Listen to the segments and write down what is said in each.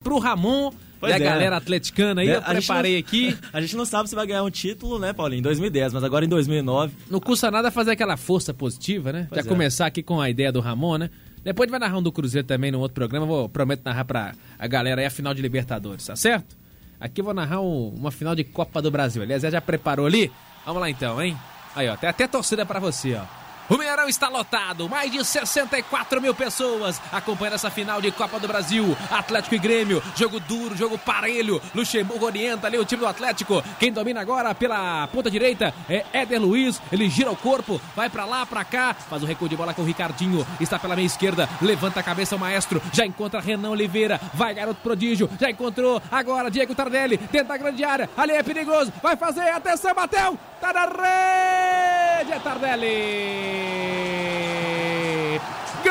pro Ramon Pois e a galera atleticana aí, eu preparei aqui. A gente não sabe se vai ganhar um título, né, Paulinho, em 2010, mas agora em 2009... Não custa nada fazer aquela força positiva, né? Já começar aqui com a ideia do Ramon, né? Depois vai narrar um do Cruzeiro também no outro programa, prometo narrar pra a galera aí a final de Libertadores, tá certo? Aqui eu vou narrar uma final de Copa do Brasil. Aliás, já preparou ali? Vamos lá então, hein? Aí, ó, tem até torcida pra você, ó. O Mineirão está lotado, mais de 64 mil pessoas acompanhando essa final de Copa do Brasil. Atlético e Grêmio, jogo duro, jogo parelho. Luxemburgo orienta ali o time do Atlético. Quem domina agora pela ponta direita é Éder Luiz. Ele gira o corpo, vai pra lá, pra cá, faz o recuo de bola com o Ricardinho. Está pela meia esquerda, levanta a cabeça o maestro. Já encontra Renan Oliveira, vai garoto prodígio. Já encontrou agora Diego Tardelli, dentro da grande área. Ali é perigoso, vai fazer, atenção, bateu. Tá na rede, é Tardelli. Gol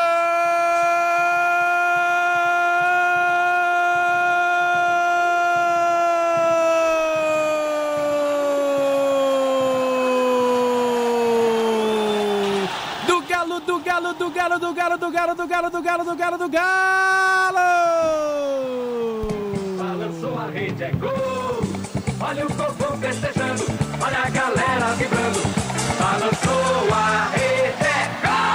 do Galo, do Galo, do Galo, do Galo, do Galo, do Galo, do Galo, do Galo, do Galo. Balançou a rede, é gol. Olha o povo festejando, olha a galera vibrando. Balançou a rede, é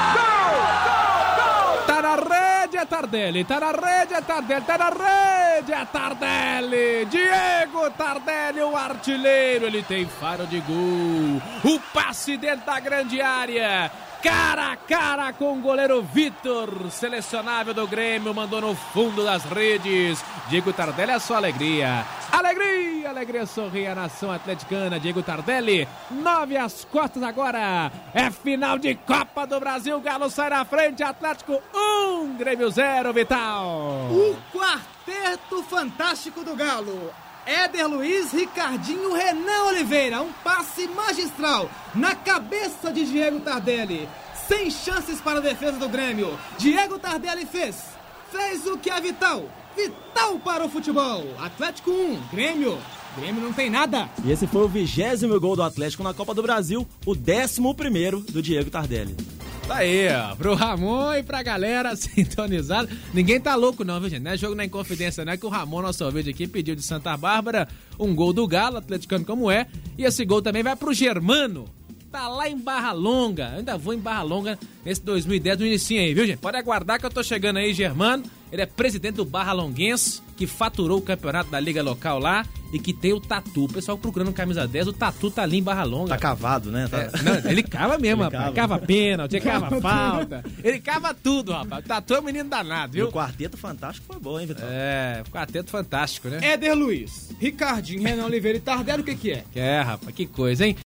gol! Tá na rede, é Tardelli. Tá na rede, é Tardelli. Tá na rede, é Tardelli. Diego Tardelli, o artilheiro. Ele tem faro de gol. O passe dentro da grande área. Cara a cara com o goleiro Vitor, selecionável do Grêmio, mandou no fundo das redes. Diego Tardelli é só alegria. Alegria, alegria sorri a nação atleticana. Diego Tardelli, 9 às costas agora. É final de Copa do Brasil. Galo sai na frente, Atlético 1, Grêmio 0, Vital. O quarteto fantástico do Galo. Éder Luiz, Ricardinho, Renan Oliveira. Um passe magistral na cabeça de Diego Tardelli. Sem chances para a defesa do Grêmio. Diego Tardelli fez o que é vital para o futebol. Atlético 1, Grêmio não tem nada. E esse foi o 20º gol do Atlético na Copa do Brasil, o 11º do Diego Tardelli. Tá aí, ó, pro Ramon e pra galera sintonizada. Ninguém tá louco não, viu, gente? Não é jogo na Inconfidência, não é que o Ramon, nosso ouvinte aqui, pediu de Santa Bárbara um gol do Galo, atleticano como é. E esse gol também vai pro Germano. Tá lá em Barra Longa. Eu ainda vou em Barra Longa nesse 2010 no inicinho aí, viu, gente? Pode aguardar que eu tô chegando aí, Germano. Ele é presidente do Barra Longuense, que faturou o campeonato da liga local lá e que tem o Tatu. O pessoal procurando camisa 10, o Tatu tá ali em Barra Longa. Tá cavado, né? Não, ele cava mesmo, rapaz. Cava pênalti, cava falta. Ele cava tudo, rapaz. O Tatu é um menino danado, viu? E o quarteto fantástico foi bom, hein, Vitor? É, quarteto fantástico, né? Éder Luiz, Ricardinho, Renan Oliveira e Tardelli, o que é? É, rapaz, que coisa, hein?